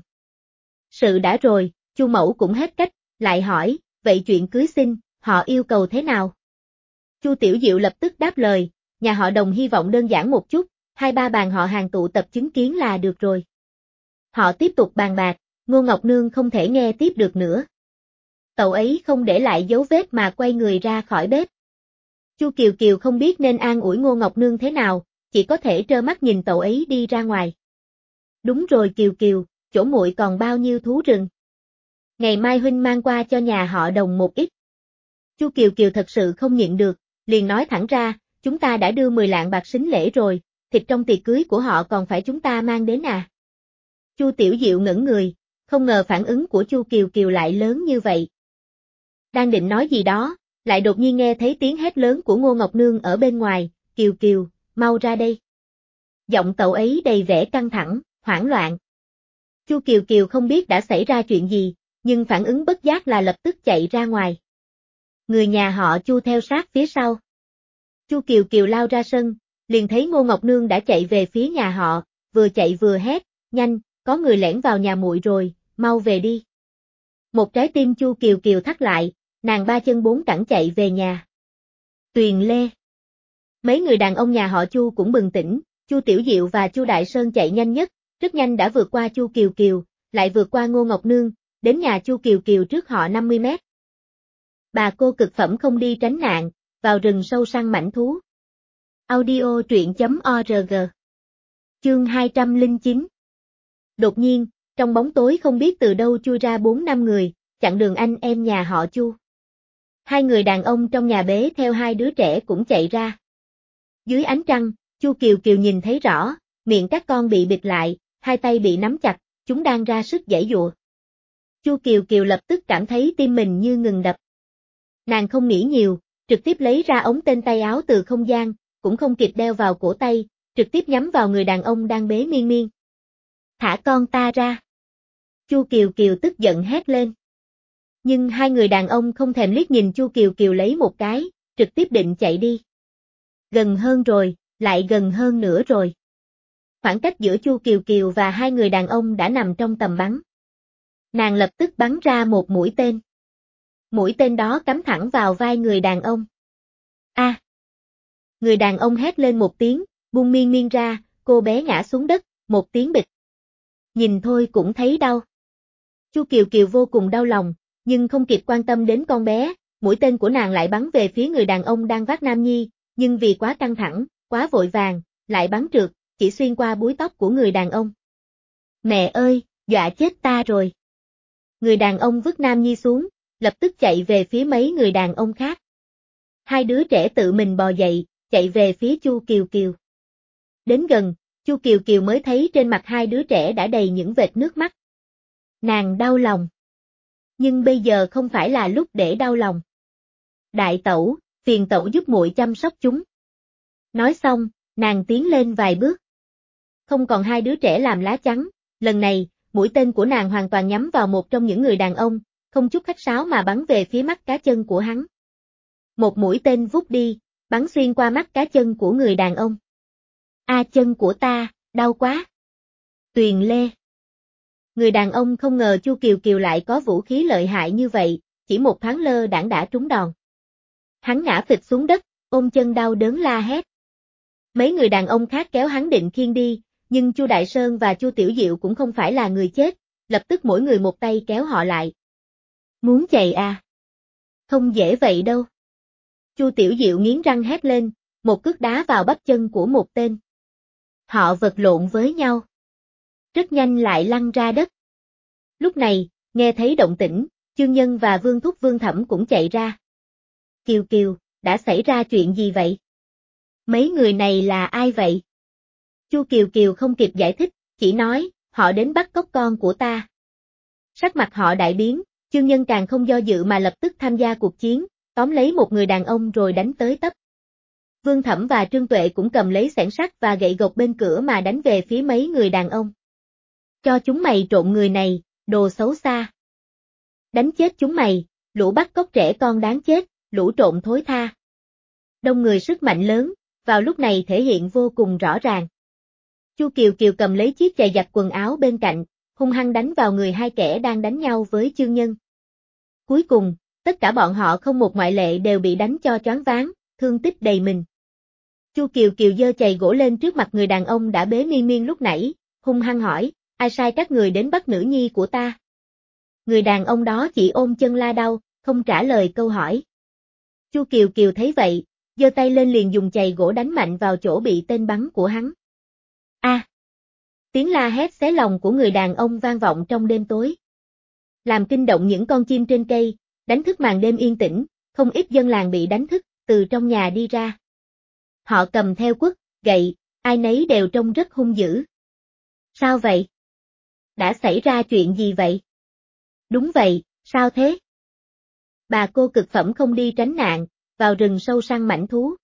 Sự đã rồi, Chu mẫu cũng hết cách, lại hỏi, vậy chuyện cưới xin, họ yêu cầu thế nào? Chu Tiểu Diệu lập tức đáp lời, nhà họ Đồng hy vọng đơn giản một chút, hai ba bàn họ hàng tụ tập chứng kiến là được rồi. Họ tiếp tục bàn bạc, Ngô Ngọc Nương không thể nghe tiếp được nữa. Cậu ấy không để lại dấu vết mà quay người ra khỏi bếp. Chu Kiều Kiều không biết nên an ủi Ngô Ngọc Nương thế nào, chỉ có thể trơ mắt nhìn cậu ấy đi ra ngoài. Đúng rồi Kiều Kiều, chỗ muội còn bao nhiêu thú rừng. Ngày mai huynh mang qua cho nhà họ Đồng một ít. Chu Kiều Kiều thật sự không nhịn được, liền nói thẳng ra, chúng ta đã đưa mười lạng bạc sính lễ rồi, thịt trong tiệc cưới của họ còn phải chúng ta mang đến à? Chu Tiểu Diệu ngẩn người, không ngờ phản ứng của Chu Kiều Kiều lại lớn như vậy. Đang định nói gì đó, lại đột nhiên nghe thấy tiếng hét lớn của Ngô Ngọc Nương ở bên ngoài, Kiều Kiều, mau ra đây. Giọng cậu ấy đầy vẻ căng thẳng, hoảng loạn. Chu Kiều Kiều không biết đã xảy ra chuyện gì, nhưng phản ứng bất giác là lập tức chạy ra ngoài. Người nhà họ Chu theo sát phía sau. Chu Kiều Kiều lao ra sân, liền thấy Ngô Ngọc Nương đã chạy về phía nhà họ, vừa chạy vừa hét, nhanh, có người lẻn vào nhà muội rồi, mau về đi. Một trái tim Chu Kiều Kiều thắt lại, nàng ba chân bốn cẳng chạy về nhà. Tuyền Lê. Mấy người đàn ông nhà họ Chu cũng bừng tỉnh, Chu Tiểu Diệu và Chu Đại Sơn chạy nhanh nhất, rất nhanh đã vượt qua Chu Kiều Kiều, lại vượt qua Ngô Ngọc Nương, đến nhà Chu Kiều Kiều trước họ năm mươi mét. Bà cô cực phẩm không đi tránh nạn, vào rừng sâu săn mãnh thú. Audio truyện chấm org. Chương hai trăm lẻ chín. Đột nhiên, trong bóng tối không biết từ đâu chui ra bốn năm người, chặn đường anh em nhà họ Chu. Hai người đàn ông trong nhà bế theo hai đứa trẻ cũng chạy ra. Dưới ánh trăng, Chu Kiều Kiều nhìn thấy rõ, miệng các con bị bịt lại, hai tay bị nắm chặt, chúng đang ra sức giãy giụa. Chu Kiều Kiều lập tức cảm thấy tim mình như ngừng đập. Nàng không nghĩ nhiều, trực tiếp lấy ra ống tên tay áo từ không gian, cũng không kịp đeo vào cổ tay, trực tiếp nhắm vào người đàn ông đang bế miên miên. Thả con ta ra. Chu Kiều Kiều tức giận hét lên. Nhưng hai người đàn ông không thèm liếc nhìn Chu Kiều Kiều lấy một cái, trực tiếp định chạy đi. Gần hơn rồi, lại gần hơn nữa rồi. Khoảng cách giữa Chu Kiều Kiều và hai người đàn ông đã nằm trong tầm bắn. Nàng lập tức bắn ra một mũi tên. Mũi tên đó cắm thẳng vào vai người đàn ông. A! À. Người đàn ông hét lên một tiếng, buông miên miên ra, cô bé ngã xuống đất, một tiếng bịch. Nhìn thôi cũng thấy đau. Chu Kiều Kiều vô cùng đau lòng, nhưng không kịp quan tâm đến con bé, mũi tên của nàng lại bắn về phía người đàn ông đang vác Nam Nhi, nhưng vì quá căng thẳng, quá vội vàng, lại bắn trượt, chỉ xuyên qua búi tóc của người đàn ông. Mẹ ơi, dọa chết ta rồi. Người đàn ông vứt Nam Nhi xuống, lập tức chạy về phía mấy người đàn ông khác. Hai đứa trẻ tự mình bò dậy, chạy về phía Chu Kiều Kiều. Đến gần, Chu Kiều Kiều mới thấy trên mặt hai đứa trẻ đã đầy những vệt nước mắt. Nàng đau lòng. Nhưng bây giờ không phải là lúc để đau lòng. Đại tẩu, phiền tẩu giúp muội chăm sóc chúng. Nói xong, nàng tiến lên vài bước. Không còn hai đứa trẻ làm lá chắn, lần này, mũi tên của nàng hoàn toàn nhắm vào một trong những người đàn ông, không chút khách sáo mà bắn về phía mắt cá chân của hắn. Một mũi tên vút đi, bắn xuyên qua mắt cá chân của người đàn ông. A à, chân của ta, đau quá. Tuyền Lê. Người đàn ông không ngờ Chu Kiều Kiều lại có vũ khí lợi hại như vậy, chỉ một thoáng lơ đãng đã trúng đòn. Hắn ngã phịch xuống đất, ôm chân đau đớn la hét. Mấy người đàn ông khác kéo hắn định khiêng đi, nhưng Chu Đại Sơn và Chu Tiểu Diệu cũng không phải là người chết, lập tức mỗi người một tay kéo họ lại. Muốn chạy à? Không dễ vậy đâu. Chu Tiểu Diệu nghiến răng hét lên, một cước đá vào bắp chân của một tên. Họ vật lộn với nhau. Rất nhanh lại lăn ra đất. Lúc này, nghe thấy động tĩnh, Chương Nhân và Vương Thúc Vương Thẩm cũng chạy ra. Kiều Kiều, đã xảy ra chuyện gì vậy? Mấy người này là ai vậy? Chu Kiều Kiều không kịp giải thích, chỉ nói, họ đến bắt cóc con của ta. Sắc mặt họ đại biến, Chương Nhân càng không do dự mà lập tức tham gia cuộc chiến, tóm lấy một người đàn ông rồi đánh tới tấp. Vương Thẩm và Trương Tuệ cũng cầm lấy xẻng sắt và gậy gộc bên cửa mà đánh về phía mấy người đàn ông. Cho chúng mày trộn người này, đồ xấu xa. Đánh chết chúng mày, lũ bắt cóc trẻ con đáng chết, lũ trộn thối tha. Đông người sức mạnh lớn, vào lúc này thể hiện vô cùng rõ ràng. Chu Kiều Kiều cầm lấy chiếc chày giặt quần áo bên cạnh, hung hăng đánh vào người hai kẻ đang đánh nhau với Chương Nhân. Cuối cùng, tất cả bọn họ không một ngoại lệ đều bị đánh cho choáng váng, thương tích đầy mình. Chu Kiều Kiều giơ chày gỗ lên trước mặt người đàn ông đã bế miên miên lúc nãy, hung hăng hỏi, ai sai các người đến bắt nữ nhi của ta? Người đàn ông đó chỉ ôm chân la đau, không trả lời câu hỏi. Chu Kiều Kiều thấy vậy, giơ tay lên liền dùng chày gỗ đánh mạnh vào chỗ bị tên bắn của hắn. A! À, tiếng la hét xé lòng của người đàn ông vang vọng trong đêm tối. Làm kinh động những con chim trên cây, đánh thức màn đêm yên tĩnh, không ít dân làng bị đánh thức, từ trong nhà đi ra. Họ cầm theo quất, gậy, ai nấy đều trông rất hung dữ. Sao vậy? Đã xảy ra chuyện gì vậy? Đúng vậy, sao thế? Bà cô cực phẩm không đi tránh nạn, vào rừng sâu săn mãnh thú.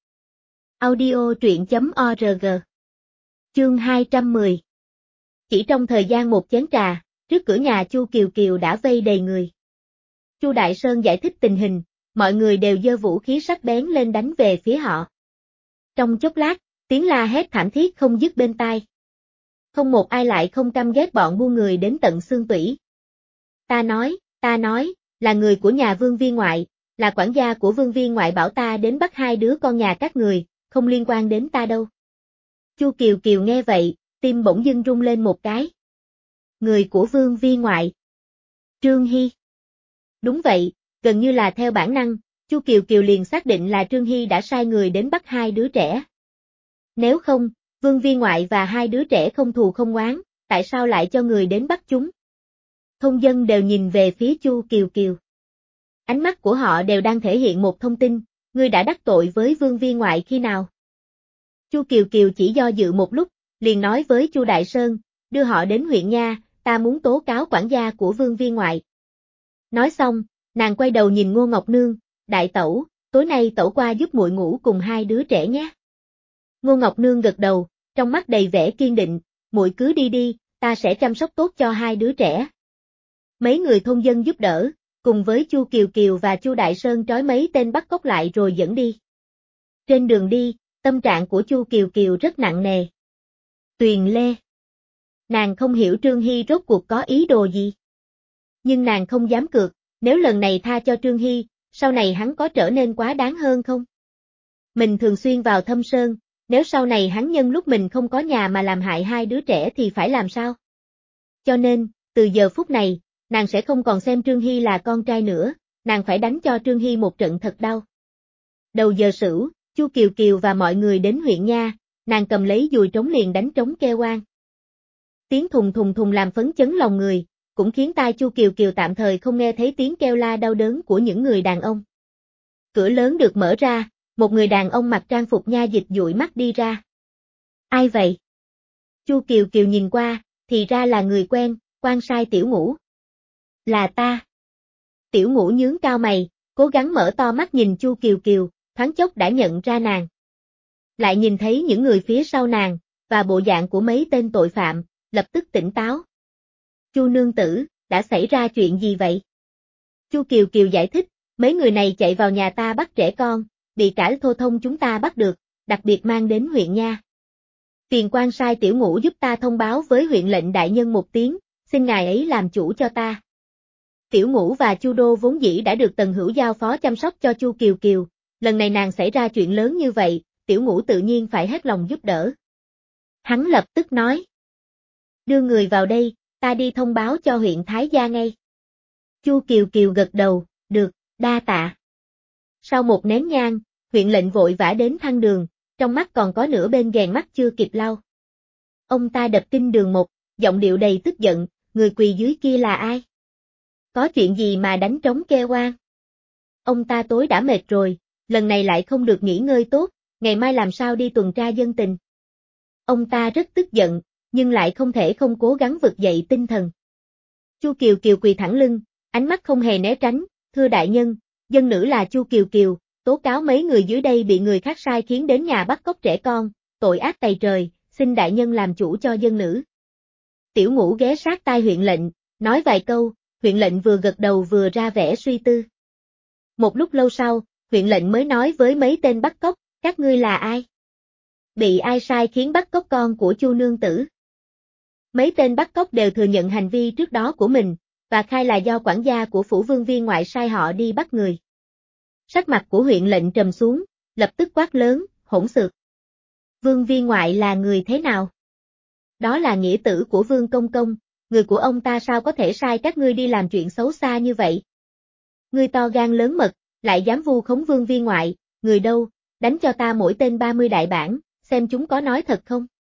Audio truyện chấm org. Chương hai trăm mười. Chỉ trong thời gian một chén trà, trước cửa nhà Chu Kiều Kiều đã vây đầy người. Chu Đại Sơn giải thích tình hình, mọi người đều giơ vũ khí sắc bén lên đánh về phía họ. Trong chốc lát, tiếng la hét thảm thiết không dứt bên tai. Không một ai lại không căm ghét bọn buôn người đến tận xương tủy. Ta nói, ta nói, là người của nhà Vương Viên Ngoại, là quản gia của Vương Viên Ngoại bảo ta đến bắt hai đứa con nhà các người, không liên quan đến ta đâu. Chu Kiều Kiều nghe vậy, tim bỗng dưng rung lên một cái. Người của Vương Viên Ngoại. Trương Hy. Đúng vậy, gần như là theo bản năng, Chu Kiều Kiều liền xác định là Trương Hy đã sai người đến bắt hai đứa trẻ. Nếu không, Vương Viên Ngoại và hai đứa trẻ không thù không oán, tại sao lại cho người đến bắt chúng? Thôn dân đều nhìn về phía Chu Kiều Kiều. Ánh mắt của họ đều đang thể hiện một thông tin, ngươi đã đắc tội với Vương Viên Ngoại khi nào? Chu Kiều Kiều chỉ do dự một lúc, liền nói với Chu Đại Sơn, đưa họ đến huyện nha, ta muốn tố cáo quản gia của Vương Viên Ngoại. Nói xong, nàng quay đầu nhìn Ngô Ngọc Nương, đại tẩu, tối nay tẩu qua giúp muội ngủ cùng hai đứa trẻ nhé. Ngô Ngọc Nương gật đầu, trong mắt đầy vẻ kiên định, muội cứ đi đi, ta sẽ chăm sóc tốt cho hai đứa trẻ. Mấy người thôn dân giúp đỡ, cùng với Chu Kiều Kiều và Chu Đại Sơn trói mấy tên bắt cóc lại rồi dẫn đi. Trên đường đi, tâm trạng của Chu Kiều Kiều rất nặng nề. Tuyền Lê. Nàng không hiểu Trương Hy rốt cuộc có ý đồ gì. Nhưng nàng không dám cược, nếu lần này tha cho Trương Hy, sau này hắn có trở nên quá đáng hơn không? Mình thường xuyên vào Thâm Sơn, nếu sau này hắn nhân lúc mình không có nhà mà làm hại hai đứa trẻ thì phải làm sao? Cho nên, từ giờ phút này, nàng sẽ không còn xem Trương Hy là con trai nữa, nàng phải đánh cho Trương Hy một trận thật đau. Đầu giờ sửu, Chu Kiều Kiều và mọi người đến huyện nha, nàng cầm lấy dùi trống liền đánh trống kêu oan. Tiếng thùng thùng thùng làm phấn chấn lòng người, cũng khiến tai Chu Kiều Kiều tạm thời không nghe thấy tiếng kêu la đau đớn của những người đàn ông. Cửa lớn được mở ra, một người đàn ông mặc trang phục nha dịch dụi mắt đi ra. Ai vậy? Chu Kiều Kiều nhìn qua, thì ra là người quen, quan sai Tiểu Ngũ. Là ta. Tiểu Ngũ nhướng cao mày, cố gắng mở to mắt nhìn Chu Kiều Kiều, thoáng chốc đã nhận ra nàng. Lại nhìn thấy những người phía sau nàng, và bộ dạng của mấy tên tội phạm, lập tức tỉnh táo. Chu nương tử, đã xảy ra chuyện gì vậy? Chu Kiều Kiều giải thích, mấy người này chạy vào nhà ta bắt trẻ con, bị cả thô thông chúng ta bắt được, đặc biệt mang đến huyện nha. Phiền quan sai Tiểu Ngũ giúp ta thông báo với huyện lệnh đại nhân một tiếng, xin ngài ấy làm chủ cho ta. Tiểu Ngũ và Chu Đô vốn dĩ đã được Tần Hữu giao phó chăm sóc cho Chu Kiều Kiều, lần này nàng xảy ra chuyện lớn như vậy, Tiểu Ngũ tự nhiên phải hết lòng giúp đỡ. Hắn lập tức nói. Đưa người vào đây, ta đi thông báo cho huyện Thái Gia ngay. Chu Kiều Kiều gật đầu, được, đa tạ. Sau một nén nhang, huyện lệnh vội vã đến thăng đường, trong mắt còn có nửa bên ghèn mắt chưa kịp lau. Ông ta đập kinh đường một, giọng điệu đầy tức giận, người quỳ dưới kia là ai? Có chuyện gì mà đánh trống kêu oan? Ông ta tối đã mệt rồi, lần này lại không được nghỉ ngơi tốt, ngày mai làm sao đi tuần tra dân tình? Ông ta rất tức giận, nhưng lại không thể không cố gắng vực dậy tinh thần. Chu Kiều Kiều quỳ thẳng lưng, ánh mắt không hề né tránh, thưa đại nhân, dân nữ là Chu Kiều Kiều, tố cáo mấy người dưới đây bị người khác sai khiến đến nhà bắt cóc trẻ con, tội ác tày trời, xin đại nhân làm chủ cho dân nữ. Tiểu Ngũ ghé sát tai huyện lệnh, nói vài câu, huyện lệnh vừa gật đầu vừa ra vẻ suy tư. Một lúc lâu sau, huyện lệnh mới nói với mấy tên bắt cóc, các ngươi là ai? Bị ai sai khiến bắt cóc con của Chu nương tử? Mấy tên bắt cóc đều thừa nhận hành vi trước đó của mình, và khai là do quản gia của Phủ Vương Viên Ngoại sai họ đi bắt người. Sắc mặt của huyện lệnh trầm xuống, lập tức quát lớn, hỗn xược. Vương Viên Ngoại là người thế nào? Đó là nghĩa tử của Vương Công Công, người của ông ta sao có thể sai các ngươi đi làm chuyện xấu xa như vậy? Ngươi to gan lớn mật, lại dám vu khống Vương Viên Ngoại, người đâu, đánh cho ta mỗi tên ba mươi đại bản, xem chúng có nói thật không?